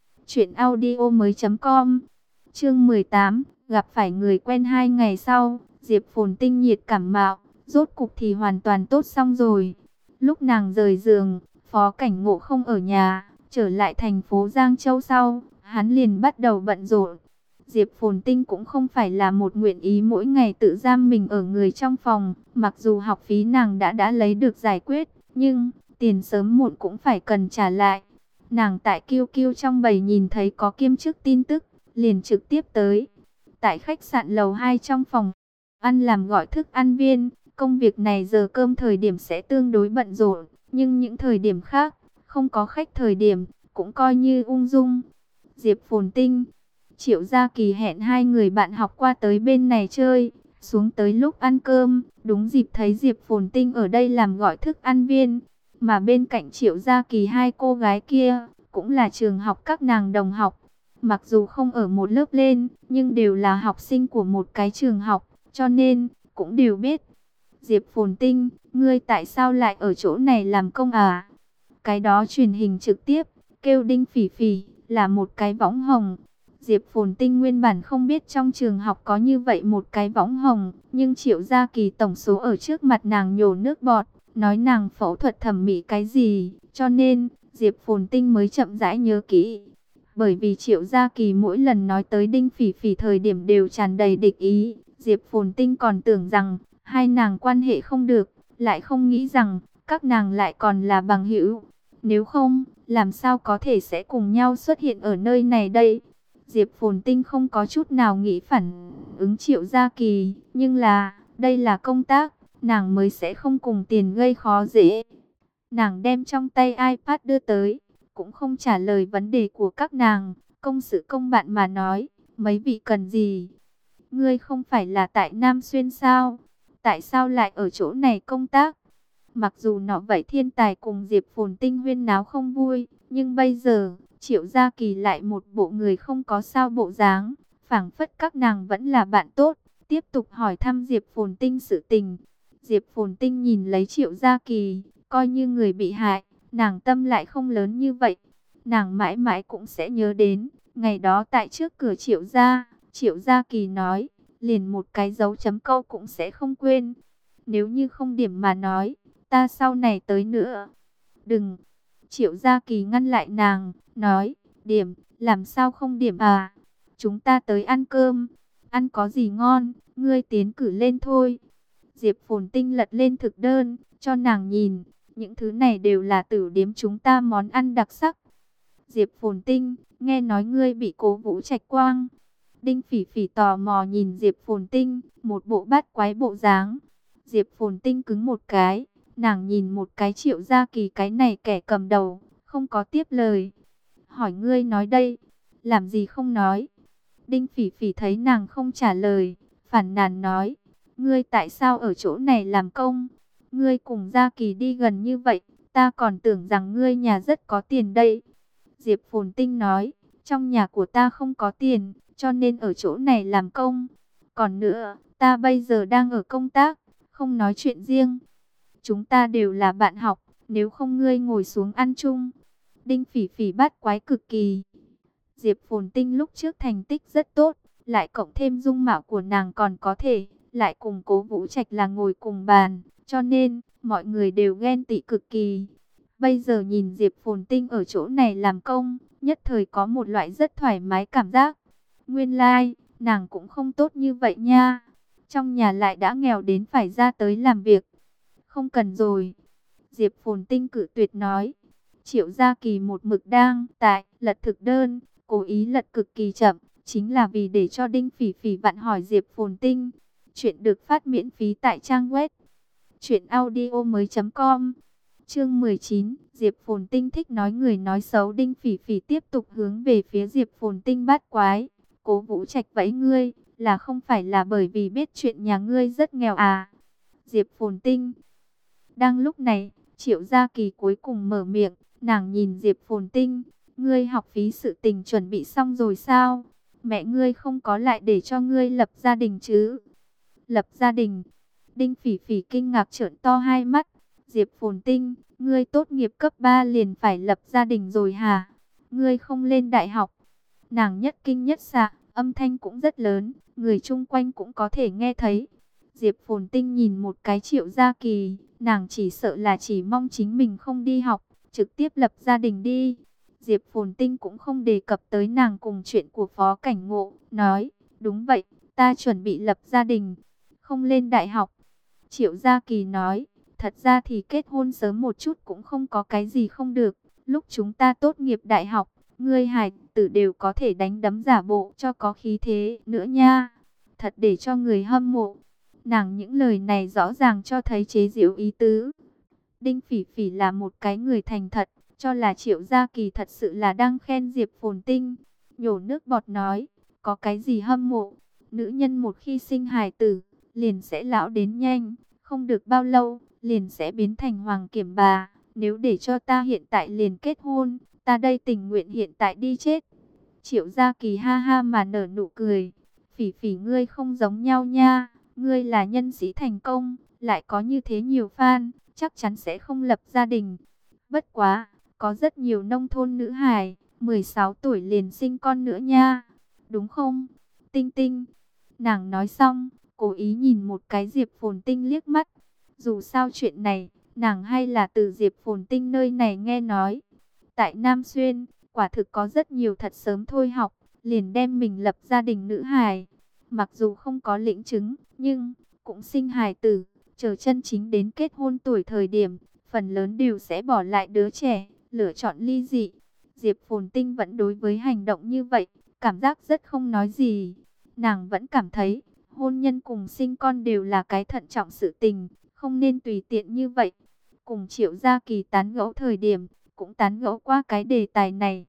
truyệnaudiomoi.com. Chương 18, gặp phải người quen 2 ngày sau, Diệp Phồn Tinh nhiệt cảm mạo, rốt cục thì hoàn toàn tốt xong rồi. Lúc nàng rời giường, Phó Cảnh Ngộ không ở nhà, trở lại thành phố Giang Châu sau, hắn liền bắt đầu bận rộn. Diệp Phồn Tinh cũng không phải là một nguyện ý mỗi ngày tự giam mình ở người trong phòng, mặc dù học phí nàng đã lấy được giải quyết, nhưng tiền sớm muộn cũng phải cần trả lại. Nàng tại QQ trong bầy nhìn thấy có kiêm chức tin tức, liền trực tiếp tới. Tại khách sạn lầu 2 trong phòng ăn làm gọi thức ăn viên, công việc này giờ cơm thời điểm sẽ tương đối bận rộn, nhưng những thời điểm khác, không có khách thời điểm, cũng coi như ung dung. Diệp Phồn Tinh, Triệu Gia Kỳ hẹn 2 người bạn học qua tới bên này chơi, xuống tới lúc ăn cơm, đúng dịp thấy Diệp Phồn Tinh ở đây làm gọi thức ăn viên, mà bên cạnh Triệu Gia Kỳ 2 cô gái kia, cũng là trường học các nàng đồng học. Mặc dù không ở một lớp lên, nhưng đều là học sinh của một cái trường học, cho nên, cũng đều biết. Diệp Phồn Tinh, ngươi tại sao lại ở chỗ này làm công à? Cái đó truyền hình trực tiếp, kêu Đinh Phỉ Phỉ, là một cái võng hồng. Diệp Phồn Tinh nguyên bản không biết trong trường học có như vậy một cái võng hồng, nhưng Triệu Gia Kỳ tổng số ở trước mặt nàng nhổ nước bọt, nói nàng phẫu thuật thẩm mỹ cái gì, cho nên Diệp Phồn Tinh mới chậm rãi nhớ kỹ. Bởi vì Triệu Gia Kỳ mỗi lần nói tới Đinh Phỉ Phỉ thời điểm đều tràn đầy địch ý, Diệp Phồn Tinh còn tưởng rằng hai nàng quan hệ không được, lại không nghĩ rằng các nàng lại còn là bằng hữu. Nếu không, làm sao có thể sẽ cùng nhau xuất hiện ở nơi này đây? Diệp Phồn Tinh không có chút nào nghĩ phản ứng Triệu Gia Kỳ, nhưng đây là công tác, nàng mới sẽ không cùng tiền gây khó dễ. Nàng đem trong tay iPad đưa tới, cũng không trả lời vấn đề của các nàng, công sự công bạn mà nói, mấy vị cần gì? Ngươi không phải là tại Nam Xuyên sao? Tại sao lại ở chỗ này công tác? Mặc dù nọ vậy thiên tài cùng Diệp Phồn Tinh huyên náo không vui, nhưng bây giờ, Triệu Gia Kỳ lại một bộ người không có sao bộ dáng, phảng phất các nàng vẫn là bạn tốt, tiếp tục hỏi thăm Diệp Phồn Tinh sự tình. Diệp Phồn Tinh nhìn lấy Triệu Gia Kỳ, coi như người bị hại, nàng tâm lại không lớn như vậy. Nàng mãi mãi cũng sẽ nhớ đến, ngày đó tại trước cửa Triệu Gia Kỳ nói, liền một cái dấu chấm câu cũng sẽ không quên. Nếu như không điểm mà nói, ta sau này tới nữa. Đừng! Triệu Gia Kỳ ngăn lại nàng, nói, điểm, làm sao không điểm à? Chúng ta tới ăn cơm, ăn có gì ngon, ngươi tiến cử lên thôi. Diệp Phồn Tinh lật lên thực đơn, cho nàng nhìn, những thứ này đều là tử điếm chúng ta món ăn đặc sắc. Diệp Phồn Tinh, nghe nói ngươi bị Cố Vũ Trạch quang. Đinh Phỉ Phỉ tò mò nhìn Diệp Phồn Tinh, một bộ bát quái bộ dáng. Diệp Phồn Tinh cứng một cái, nàng nhìn một cái Triệu Gia Kỳ cái này kẻ cầm đầu, không có tiếp lời. Hỏi ngươi nói đây, làm gì không nói? Đinh Phỉ Phỉ thấy nàng không trả lời, phản nàn nói, ngươi tại sao ở chỗ này làm công? Ngươi cùng Gia Kỳ đi gần như vậy, ta còn tưởng rằng ngươi nhà rất có tiền đây. Diệp Phồn Tinh nói, trong nhà của ta không có tiền, cho nên ở chỗ này làm công. Còn nữa, ta bây giờ đang ở công tác, không nói chuyện riêng. Chúng ta đều là bạn học, nếu không ngươi ngồi xuống ăn chung. Đinh Phỉ Phỉ bắt quái cực kỳ. Diệp Phồn Tinh lúc trước thành tích rất tốt, lại cộng thêm dung mạo của nàng còn có thể, lại cùng Cố Vũ Trạch là ngồi cùng bàn, cho nên mọi người đều ghen tị cực kỳ. Bây giờ nhìn Diệp Phồn Tinh ở chỗ này làm công, nhất thời có một loại rất thoải mái cảm giác. Nguyên lai, nàng cũng không tốt như vậy nha. Trong nhà lại đã nghèo đến phải ra tới làm việc. Không cần rồi. Diệp Phồn Tinh cự tuyệt nói. Triệu Gia Kỳ một mực đang lật thực đơn, cố ý lật cực kỳ chậm, chính là vì để cho Đinh Phỉ Phỉ vặn hỏi Diệp Phồn Tinh. Chuyện được phát miễn phí tại trang web truyệnaudiomoi.com. Chương 19, Diệp Phồn Tinh thích nói người nói xấu. Đinh Phỉ Phỉ tiếp tục hướng về phía Diệp Phồn Tinh bắt quái. Cố Vũ Trạch vẫy ngươi, là không phải là bởi vì biết chuyện nhà ngươi rất nghèo à? Diệp Phồn Tinh. Đang lúc này, Triệu Gia Kỳ cuối cùng mở miệng, nàng nhìn Diệp Phồn Tinh, ngươi học phí sự tình chuẩn bị xong rồi sao? mẹ ngươi không có lại để cho ngươi lập gia đình chứ? Lập gia đình? Đinh Phỉ Phỉ kinh ngạc trợn to hai mắt. Diệp Phồn Tinh, ngươi tốt nghiệp cấp 3 liền phải lập gia đình rồi hả? Ngươi không lên đại học? Nàng nhất kinh nhất xạ, âm thanh cũng rất lớn, người chung quanh cũng có thể nghe thấy. Diệp Phồn Tinh nhìn một cái Triệu Gia Kỳ, nàng chỉ sợ là chỉ mong chính mình không đi học, trực tiếp lập gia đình đi. Diệp Phồn Tinh cũng không đề cập tới nàng cùng chuyện của Phó Cảnh Ngộ, nói, đúng vậy, ta chuẩn bị lập gia đình, không lên đại học. Triệu Gia Kỳ nói, thật ra thì kết hôn sớm một chút cũng không có cái gì không được, lúc chúng ta tốt nghiệp đại học, ngươi hải tử đều có thể đánh đấm giả bộ cho có khí thế nữa nha. Thật để cho người hâm mộ. Nàng những lời này rõ ràng cho thấy chế giễu ý tứ. Đinh Phỉ Phỉ là một cái người thành thật, cho là Triệu Gia Kỳ thật sự là đang khen Diệp Phồn Tinh. Nhổ nước bọt nói, có cái gì hâm mộ, nữ nhân một khi sinh hài tử, liền sẽ lão đến nhanh, không được bao lâu, liền sẽ biến thành hoàng kiểm bà. Nếu để cho ta hiện tại liền kết hôn, ta đây tình nguyện hiện tại đi chết. Triệu Gia Kỳ ha ha mà nở nụ cười. Phỉ Phỉ ngươi không giống nhau nha, ngươi là nhân sĩ thành công, lại có như thế nhiều fan, chắc chắn sẽ không lập gia đình. Bất quá, có rất nhiều nông thôn nữ hài, 16 tuổi liền sinh con nữa nha. Đúng không? Tinh Tinh. Nàng nói xong, cố ý nhìn một cái Diệp Phồn Tinh liếc mắt. Dù sao chuyện này, nàng hay là từ Diệp Phồn Tinh nơi này nghe nói. Tại Nam Xuyên, quả thực có rất nhiều thật sớm thôi học, liền đem mình lập gia đình nữ hài. Mặc dù không có lĩnh chứng, nhưng cũng sinh hài tử, chờ chân chính đến kết hôn tuổi thời điểm, phần lớn đều sẽ bỏ lại đứa trẻ, lựa chọn ly dị. Diệp Phồn Tinh vẫn đối với hành động như vậy, cảm giác rất không nói gì. Nàng vẫn cảm thấy, hôn nhân cùng sinh con đều là cái thận trọng sự tình, không nên tùy tiện như vậy. Cùng Triệu Gia Kỳ tán gẫu thời điểm, cũng tán gẫu qua cái đề tài này.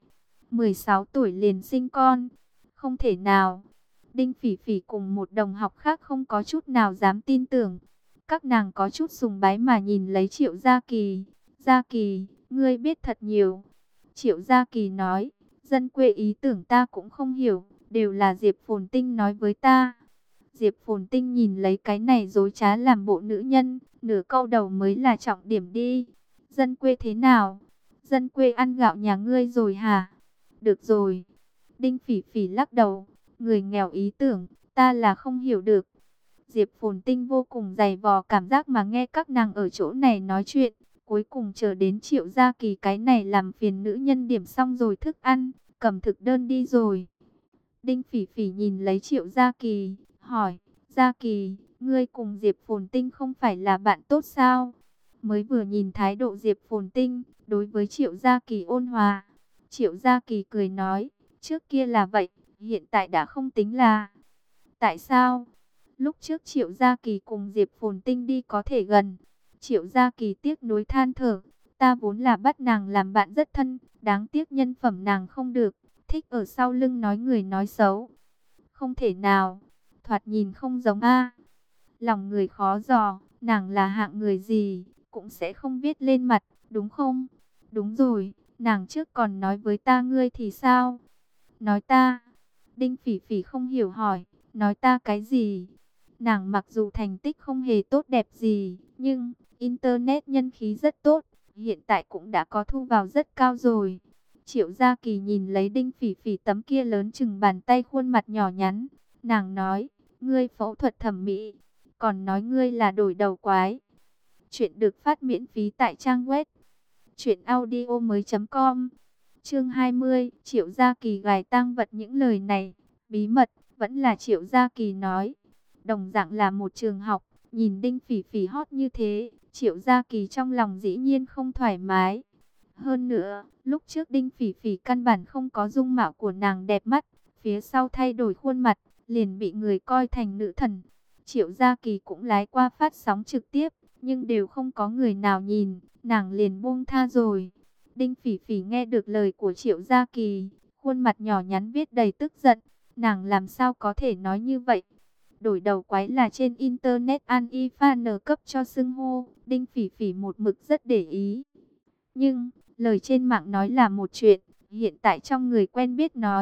16 tuổi liền sinh con, không thể nào. Đinh Phỉ Phỉ cùng một đồng học khác không có chút nào dám tin tưởng. Các nàng có chút sùng bái mà nhìn lấy Triệu Gia Kỳ. Gia Kỳ, ngươi biết thật nhiều. Triệu Gia Kỳ nói, dân quê ý tưởng ta cũng không hiểu, đều là Diệp Phồn Tinh nói với ta. Diệp Phồn Tinh nhìn lấy cái này dối trá làm bộ nữ nhân, nửa câu đầu mới là trọng điểm đi. Dân quê thế nào? Dân quê ăn gạo nhà ngươi rồi hả? Được rồi. Đinh Phỉ Phỉ lắc đầu, người nghèo ý tưởng, ta là không hiểu được. Diệp Phồn Tinh vô cùng dày vò cảm giác mà nghe các nàng ở chỗ này nói chuyện. Cuối cùng chờ đến Triệu Gia Kỳ cái này làm phiền nữ nhân điểm xong rồi thức ăn, cầm thực đơn đi rồi. Đinh Phỉ Phỉ nhìn lấy Triệu Gia Kỳ, hỏi, Gia Kỳ, ngươi cùng Diệp Phồn Tinh không phải là bạn tốt sao? Mới vừa nhìn thái độ Diệp Phồn Tinh, đối với Triệu Gia Kỳ ôn hòa. Triệu Gia Kỳ cười nói, trước kia là vậy, hiện tại đã không tính là. Tại sao? Lúc trước Triệu Gia Kỳ cùng Diệp Phồn Tinh đi có thể gần. Triệu Gia Kỳ tiếc nuối than thở, ta vốn là bắt nàng làm bạn rất thân, đáng tiếc nhân phẩm nàng không được, thích ở sau lưng nói người nói xấu. Không thể nào, thoạt nhìn không giống a. Lòng người khó dò, nàng là hạng người gì, cũng sẽ không viết lên mặt, đúng không? Đúng rồi, nàng trước còn nói với ta ngươi thì sao? Nói ta? Đinh Phỉ Phỉ không hiểu hỏi, nói ta cái gì? Nàng mặc dù thành tích không hề tốt đẹp gì, nhưng Internet nhân khí rất tốt, hiện tại cũng đã có thu vào rất cao rồi. Triệu Gia Kỳ nhìn lấy Đinh Phỉ Phỉ tấm kia lớn chừng bàn tay khuôn mặt nhỏ nhắn. Nàng nói, ngươi phẫu thuật thẩm mỹ, còn nói ngươi là đổi đầu quái. Chuyện được phát miễn phí tại trang web truyệnaudiomoi.com. Chương 20, Triệu Gia Kỳ gài tang vật. Những lời này, bí mật, vẫn là Triệu Gia Kỳ nói. Đồng dạng là một trường học, nhìn Đinh Phỉ Phỉ hot như thế, Triệu Gia Kỳ trong lòng dĩ nhiên không thoải mái. Hơn nữa, lúc trước Đinh Phỉ Phỉ căn bản không có dung mạo của nàng đẹp mắt, phía sau thay đổi khuôn mặt, liền bị người coi thành nữ thần. Triệu Gia Kỳ cũng lái qua phát sóng trực tiếp, nhưng đều không có người nào nhìn, nàng liền buông tha rồi. Đinh Phỉ Phỉ nghe được lời của Triệu Gia Kỳ, khuôn mặt nhỏ nhắn viết đầy tức giận, nàng làm sao có thể nói như vậy? Đổi đầu quái là trên Internet An Y Fan cấp cho xưng hô, Đinh Phỉ Phỉ một mực rất để ý. Nhưng, lời trên mạng nói là một chuyện, hiện tại trong người quen biết nói,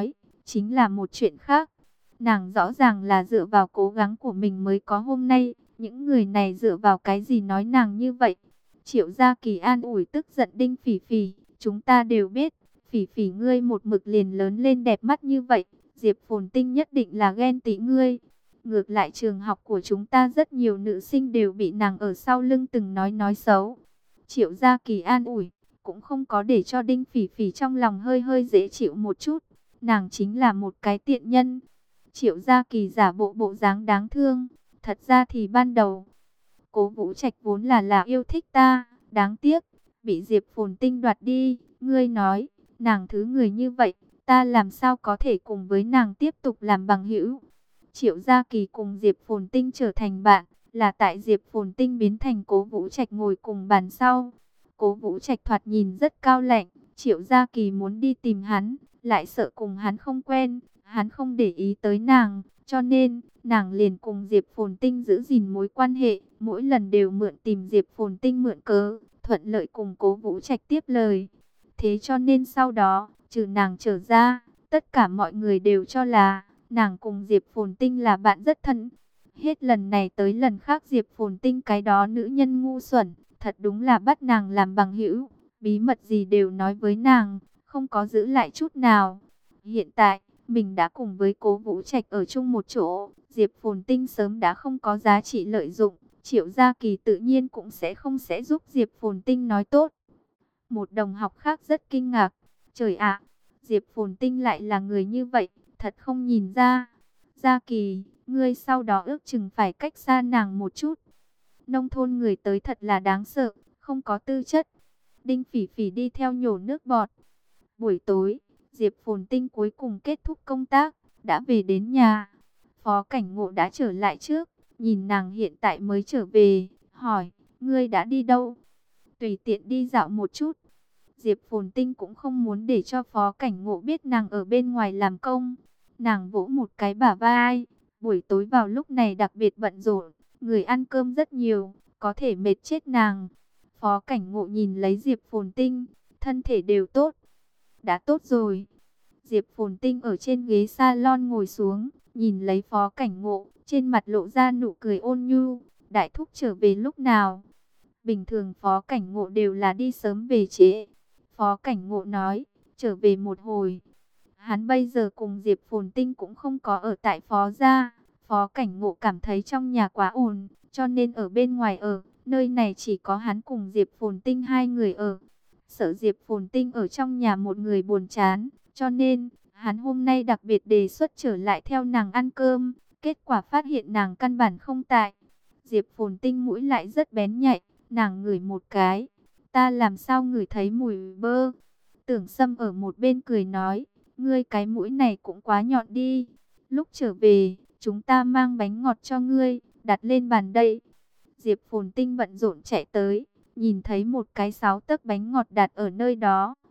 chính là một chuyện khác. Nàng rõ ràng là dựa vào cố gắng của mình mới có hôm nay. Những người này dựa vào cái gì nói nàng như vậy? Triệu Gia Kỳ an ủi tức giận Đinh Phỉ Phỉ. Chúng ta đều biết, Phỉ Phỉ ngươi một mực liền lớn lên đẹp mắt như vậy. Diệp Phồn Tinh nhất định là ghen tị ngươi. Ngược lại trường học của chúng ta rất nhiều nữ sinh đều bị nàng ở sau lưng từng nói xấu. Triệu Gia Kỳ an ủi, cũng không có để cho Đinh Phỉ Phỉ trong lòng hơi hơi dễ chịu một chút. Nàng chính là một cái tiện nhân. Triệu Gia Kỳ giả bộ bộ dáng đáng thương. Thật ra thì ban đầu, Cố Vũ Trạch vốn là yêu thích ta. Đáng tiếc, bị Diệp Phồn Tinh đoạt đi. Ngươi nói, nàng thứ người như vậy, ta làm sao có thể cùng với nàng tiếp tục làm bằng hữu. Triệu Gia Kỳ cùng Diệp Phồn Tinh trở thành bạn, là tại Diệp Phồn Tinh biến thành Cố Vũ Trạch ngồi cùng bàn sau. Cố Vũ Trạch thoạt nhìn rất cao lạnh, Triệu Gia Kỳ muốn đi tìm hắn, lại sợ cùng hắn không quen, hắn không để ý tới nàng, cho nên nàng liền cùng Diệp Phồn Tinh giữ gìn mối quan hệ, mỗi lần đều mượn tìm Diệp Phồn Tinh mượn cớ, thuận lợi cùng Cố Vũ Trạch tiếp lời. Thế cho nên sau đó, trừ nàng trở ra, tất cả mọi người đều cho là nàng cùng Diệp Phồn Tinh là bạn rất thân. Hết lần này tới lần khác Diệp Phồn Tinh cái đó nữ nhân ngu xuẩn, thật đúng là bắt nàng làm bằng hữu, bí mật gì đều nói với nàng, không có giữ lại chút nào. Hiện tại, mình đã cùng với Cố Vũ Trạch ở chung một chỗ, Diệp Phồn Tinh sớm đã không có giá trị lợi dụng, Triệu Gia Kỳ tự nhiên cũng sẽ giúp Diệp Phồn Tinh nói tốt. Một đồng học khác rất kinh ngạc, trời ạ, Diệp Phồn Tinh lại là người như vậy, thật không nhìn ra. Gia Kỳ, ngươi sau đó ước chừng phải cách xa nàng một chút. Nông thôn người tới thật là đáng sợ, không có tư chất. Đinh Phỉ Phỉ đi theo nhổ nước bọt. Buổi tối, Diệp Phồn Tinh cuối cùng kết thúc công tác, đã về đến nhà. Phó Cảnh Ngộ đã trở lại trước, nhìn nàng hiện tại mới trở về, hỏi, ngươi đã đi đâu? Tùy tiện đi dạo một chút. Diệp Phồn Tinh cũng không muốn để cho Phó Cảnh Ngộ biết nàng ở bên ngoài làm công. Nàng vỗ một cái bả vai, buổi tối vào lúc này đặc biệt bận rộn, người ăn cơm rất nhiều, có thể mệt chết nàng. Phó Cảnh Ngộ nhìn lấy Diệp Phồn Tinh, thân thể đều tốt. Đã tốt rồi. Diệp Phồn Tinh ở trên ghế salon ngồi xuống, nhìn lấy Phó Cảnh Ngộ, trên mặt lộ ra nụ cười ôn nhu. Đại thúc trở về lúc nào? Bình thường Phó Cảnh Ngộ đều là đi sớm về trễ. Phó Cảnh Ngộ nói, trở về một hồi. Hắn bây giờ cùng Diệp Phồn Tinh cũng không có ở tại Phó gia. Phó Cảnh Ngộ cảm thấy trong nhà quá ồn, cho nên ở bên ngoài ở. Nơi này chỉ có hắn cùng Diệp Phồn Tinh hai người ở. Sợ Diệp Phồn Tinh ở trong nhà một người buồn chán, cho nên hắn hôm nay đặc biệt đề xuất trở lại theo nàng ăn cơm. Kết quả phát hiện nàng căn bản không tại. Diệp Phồn Tinh mũi lại rất bén nhạy, nàng ngửi một cái. Ta làm sao ngửi thấy mùi bơ? Tưởng Sâm ở một bên cười nói, ngươi cái mũi này cũng quá nhọn đi. Lúc trở về, chúng ta mang bánh ngọt cho ngươi, đặt lên bàn đây. Diệp Phồn Tinh bận rộn chạy tới, nhìn thấy một cái 6 tấc bánh ngọt đặt ở nơi đó.